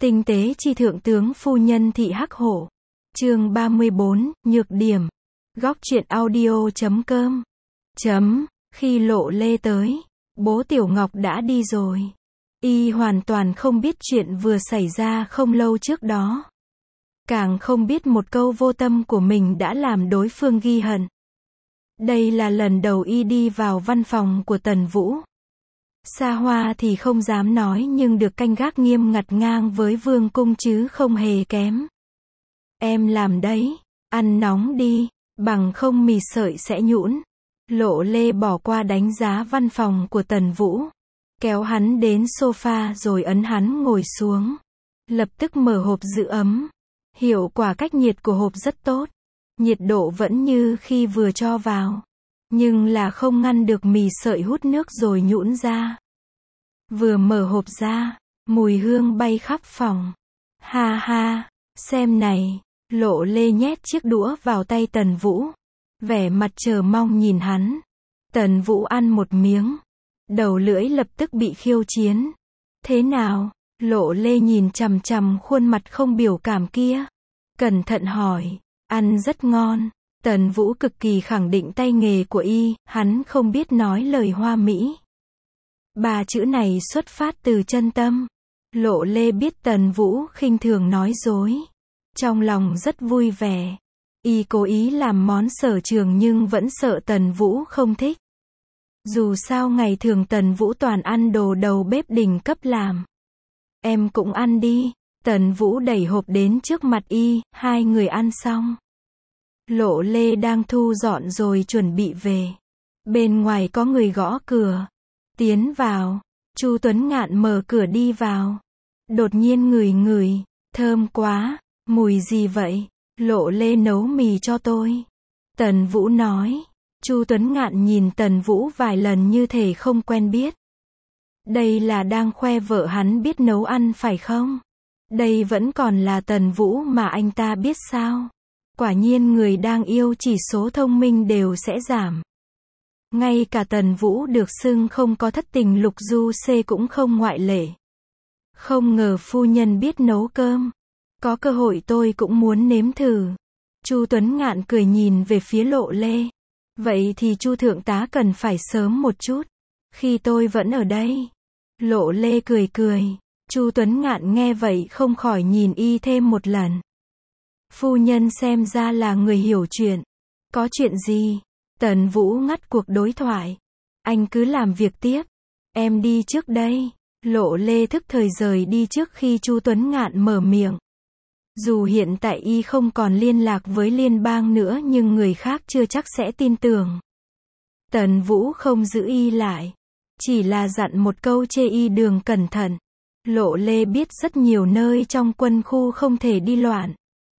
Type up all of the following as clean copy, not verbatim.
Tinh tế chi thượng tướng phu nhân thị Hắc Hổ. Chương 34, nhược điểm. Góc truyện audio.com. Khi Lộ Lê tới, bố Tiểu Ngọc đã đi rồi. Y hoàn toàn không biết chuyện vừa xảy ra không lâu trước đó. Càng không biết một câu vô tâm của mình đã làm đối phương ghi hận. Đây là lần đầu Y đi vào văn phòng của Tần Vũ. Xa hoa thì không dám nói nhưng được canh gác nghiêm ngặt ngang với vương cung chứ không hề kém. Em làm đấy, ăn nóng đi, bằng không mì sợi sẽ nhũn. Lộ Lê bỏ qua đánh giá văn phòng của Tần Vũ, kéo hắn đến sofa rồi ấn hắn ngồi xuống. Lập tức mở hộp giữ ấm. Hiệu quả cách nhiệt của hộp rất tốt. Nhiệt độ vẫn như khi vừa cho vào. Nhưng là không ngăn được mì sợi hút nước rồi nhũn ra. Vừa mở hộp ra, mùi hương bay khắp phòng. Ha ha, xem này. Lộ Lê nhét chiếc đũa vào tay Tần Vũ. Vẻ mặt chờ mong nhìn hắn. Tần Vũ ăn một miếng. Đầu lưỡi lập tức bị khiêu chiến. Thế nào? Lộ Lê nhìn chằm chằm khuôn mặt không biểu cảm kia. Cẩn thận hỏi. Ăn rất ngon. Tần Vũ cực kỳ khẳng định tay nghề của Y, hắn không biết nói lời hoa mỹ. Ba chữ này xuất phát từ chân tâm. Lộ Lê biết Tần Vũ khinh thường nói dối. Trong lòng rất vui vẻ. Y cố ý làm món sở trường nhưng vẫn sợ Tần Vũ không thích. Dù sao ngày thường Tần Vũ toàn ăn đồ đầu bếp đỉnh cấp làm. Em cũng ăn đi. Tần Vũ đẩy hộp đến trước mặt Y, hai người ăn xong. Lộ Lê đang thu dọn rồi chuẩn bị về. Bên ngoài có người gõ cửa. Tiến vào. Chu Tuấn Ngạn mở cửa đi vào. Đột nhiên ngửi, thơm quá. Mùi gì vậy? Lộ Lê nấu mì cho tôi. Tần Vũ nói. Chu Tuấn Ngạn nhìn Tần Vũ vài lần như thể không quen biết. Đây là đang khoe vợ hắn biết nấu ăn phải không? Đây vẫn còn là Tần Vũ mà anh ta biết sao? Quả nhiên người đang yêu chỉ số thông minh đều sẽ giảm. Ngay cả Tần Vũ được xưng không có thất tình lục du C cũng không ngoại lệ. Không ngờ phu nhân biết nấu cơm. Có cơ hội tôi cũng muốn nếm thử. Chu Tuấn Ngạn cười nhìn về phía Lộ Lê. Vậy thì Chu thượng tá cần phải sớm một chút. Khi tôi vẫn ở đây. Lộ Lê cười. Chu Tuấn Ngạn nghe vậy không khỏi nhìn Y thêm một lần. Phu nhân xem ra là người hiểu chuyện. Có chuyện gì? Tần Vũ ngắt cuộc đối thoại. Anh cứ làm việc tiếp. Em đi trước đây. Lộ Lê thức thời rời đi trước khi Chu Tuấn Ngạn mở miệng. Dù hiện tại Y không còn liên lạc với liên bang nữa nhưng người khác chưa chắc sẽ tin tưởng. Tần Vũ không giữ Y lại. Chỉ là dặn một câu chê Y đường cẩn thận. Lộ Lê biết rất nhiều nơi trong quân khu không thể đi loạn.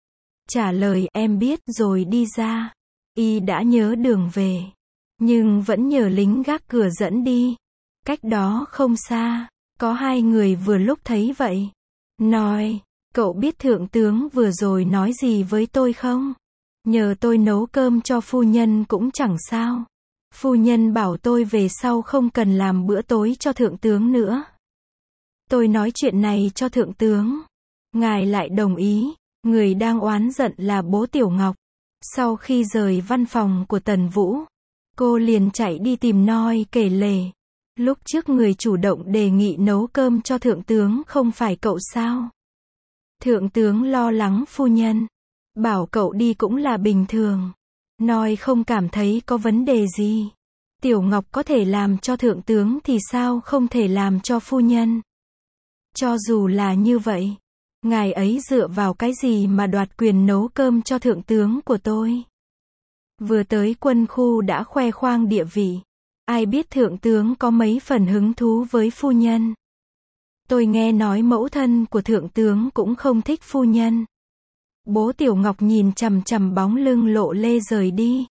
Trả lời em biết rồi đi ra. Y đã nhớ đường về. Nhưng vẫn nhờ lính gác cửa dẫn đi. Cách đó không xa. Có hai người vừa lúc thấy vậy. Nói. Cậu biết thượng tướng vừa rồi nói gì với tôi không? Nhờ tôi nấu cơm cho phu nhân cũng chẳng sao. Phu nhân bảo tôi về sau không cần làm bữa tối cho thượng tướng nữa. Tôi nói chuyện này cho thượng tướng. Ngài lại đồng ý. Người đang oán giận là bố Tiểu Ngọc. Sau khi rời văn phòng của Tần Vũ, cô liền chạy đi tìm Noi kể lể. Lúc trước người chủ động đề nghị nấu cơm cho thượng tướng không phải cậu sao? Thượng tướng lo lắng phu nhân. Bảo cậu đi cũng là bình thường. Noi không cảm thấy có vấn đề gì. Tiểu Ngọc có thể làm cho thượng tướng thì sao không thể làm cho phu nhân? Cho dù là như vậy, ngài ấy dựa vào cái gì mà đoạt quyền nấu cơm cho thượng tướng của tôi? Vừa tới quân khu đã khoe khoang địa vị. Ai biết thượng tướng có mấy phần hứng thú với phu nhân? Tôi nghe nói mẫu thân của thượng tướng cũng không thích phu nhân. Bố Tiểu Ngọc nhìn chằm chằm bóng lưng Lộ Lê rời đi.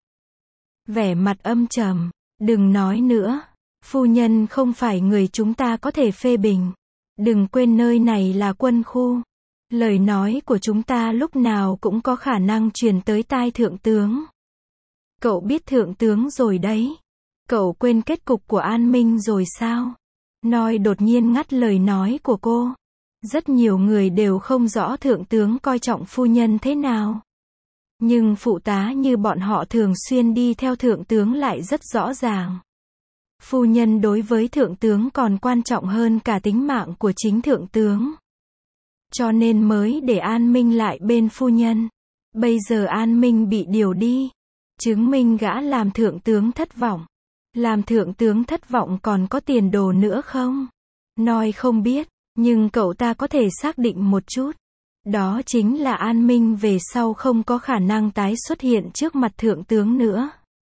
Vẻ mặt âm trầm. Đừng nói nữa. Phu nhân không phải người chúng ta có thể phê bình. Đừng quên nơi này là quân khu. Lời nói của chúng ta lúc nào cũng có khả năng truyền tới tai thượng tướng. Cậu biết thượng tướng rồi đấy. Cậu quên kết cục của An Minh rồi sao? Noi đột nhiên ngắt lời nói của cô. Rất nhiều người đều không rõ thượng tướng coi trọng phu nhân thế nào. Nhưng phụ tá như bọn họ thường xuyên đi theo thượng tướng lại rất rõ ràng. Phu nhân đối với thượng tướng còn quan trọng hơn cả tính mạng của chính thượng tướng. Cho nên mới để An Minh lại bên phu nhân. Bây giờ An Minh bị điều đi. Chứng minh gã làm thượng tướng thất vọng. Làm thượng tướng thất vọng còn có tiền đồ nữa không? Nói không biết, nhưng cậu ta có thể xác định một chút. Đó chính là An Minh về sau không có khả năng tái xuất hiện trước mặt thượng tướng nữa.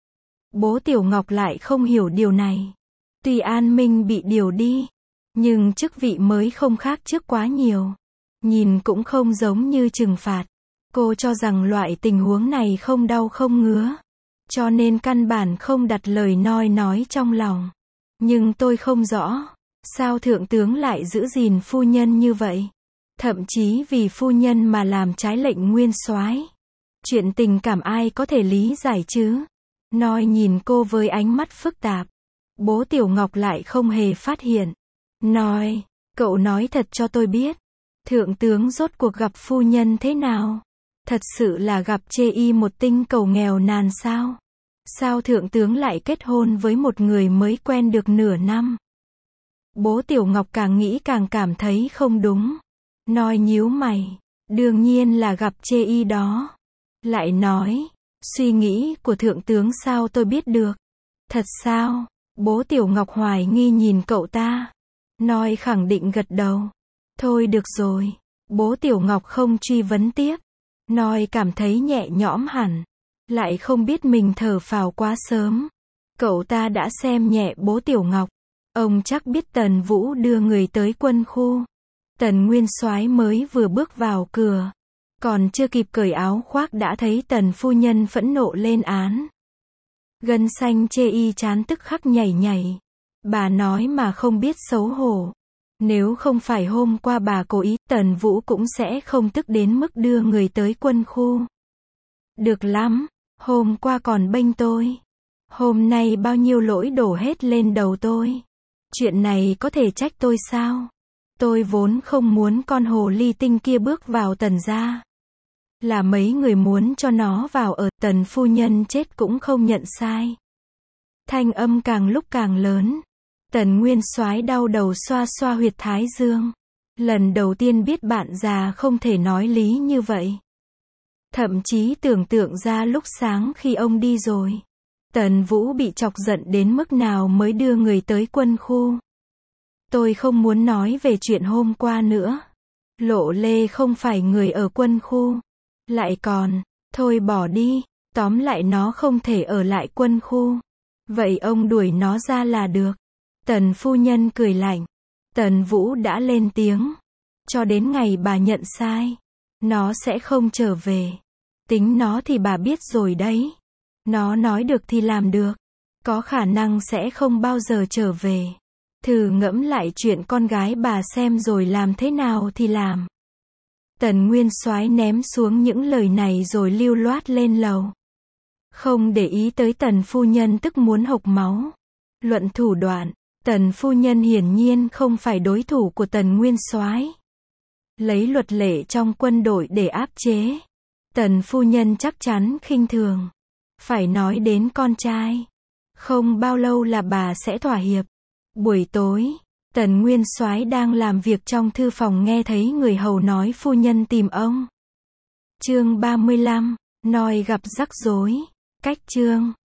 Bố Tiểu Ngọc lại không hiểu điều này. Tuy An Minh bị điều đi, nhưng chức vị mới không khác trước quá nhiều. Nhìn cũng không giống như trừng phạt. Cô cho rằng loại tình huống này không đau không ngứa. Cho nên căn bản không đặt lời nói trong lòng. Nhưng tôi không rõ, sao thượng tướng lại giữ gìn phu nhân như vậy? Thậm chí vì phu nhân mà làm trái lệnh nguyên soái. Chuyện tình cảm ai có thể lý giải chứ? Nói nhìn cô với ánh mắt phức tạp. Bố Tiểu Ngọc lại không hề phát hiện. Nói, cậu nói thật cho tôi biết. Thượng tướng rốt cuộc gặp phu nhân thế nào? Thật sự là gặp chê y một tinh cầu nghèo nàn sao? Sao thượng tướng lại kết hôn với một người mới quen được nửa năm? Bố Tiểu Ngọc càng nghĩ càng cảm thấy không đúng. Nói nhíu mày, đương nhiên là gặp chê y đó. Lại nói, suy nghĩ của thượng tướng sao tôi biết được? Thật sao? Bố Tiểu Ngọc hoài nghi nhìn cậu ta. Nói khẳng định gật đầu. Thôi được rồi. Bố Tiểu Ngọc không truy vấn tiếp. Nói cảm thấy nhẹ nhõm hẳn. Lại không biết mình thở phào quá sớm. Cậu ta đã xem nhẹ bố Tiểu Ngọc. Ông chắc biết Tần Vũ đưa người tới quân khu. Tần Nguyên Soái mới vừa bước vào cửa. Còn chưa kịp cởi áo khoác đã thấy Tần phu nhân phẫn nộ lên án. Gân xanh chê y chán tức khắc nhảy nhảy. Bà nói mà không biết xấu hổ. Nếu không phải hôm qua bà cố ý, Tần Vũ cũng sẽ không tức đến mức đưa người tới quân khu. Được lắm, hôm qua còn bênh tôi. Hôm nay bao nhiêu lỗi đổ hết lên đầu tôi. Chuyện này có thể trách tôi sao? Tôi vốn không muốn con hồ ly tinh kia bước vào Tần gia. Là mấy người muốn cho nó vào ở, Tần phu nhân chết cũng không nhận sai. Thanh âm càng lúc càng lớn. Tần Nguyên Soái đau đầu xoa xoa huyệt thái dương. Lần đầu tiên biết bạn già không thể nói lý như vậy. Thậm chí tưởng tượng ra lúc sáng khi ông đi rồi. Tần Vũ bị chọc giận đến mức nào mới đưa người tới quân khu. Tôi không muốn nói về chuyện hôm qua nữa. Lộ Lê không phải người ở quân khu. Lại còn, thôi bỏ đi, tóm lại nó không thể ở lại quân khu. Vậy ông đuổi nó ra là được. Tần phu nhân cười lạnh. Tần Vũ đã lên tiếng. Cho đến ngày bà nhận sai, nó sẽ không trở về. Tính nó thì bà biết rồi đấy. Nó nói được thì làm được. Có khả năng sẽ không bao giờ trở về. Thử ngẫm lại chuyện con gái bà xem rồi làm thế nào thì làm. Tần Nguyên Soái ném xuống những lời này rồi lưu loát lên lầu. Không để ý tới Tần phu nhân tức muốn hộc máu. Luận thủ đoạn, Tần phu nhân hiển nhiên không phải đối thủ của Tần Nguyên Soái. Lấy luật lệ trong quân đội để áp chế. Tần phu nhân chắc chắn khinh thường. Phải nói đến con trai. Không bao lâu là bà sẽ thỏa hiệp. Buổi tối, Tần Nguyên Soái đang làm việc trong thư phòng nghe thấy người hầu nói phu nhân tìm ông. Chương 35, nói gặp rắc rối. Cách chương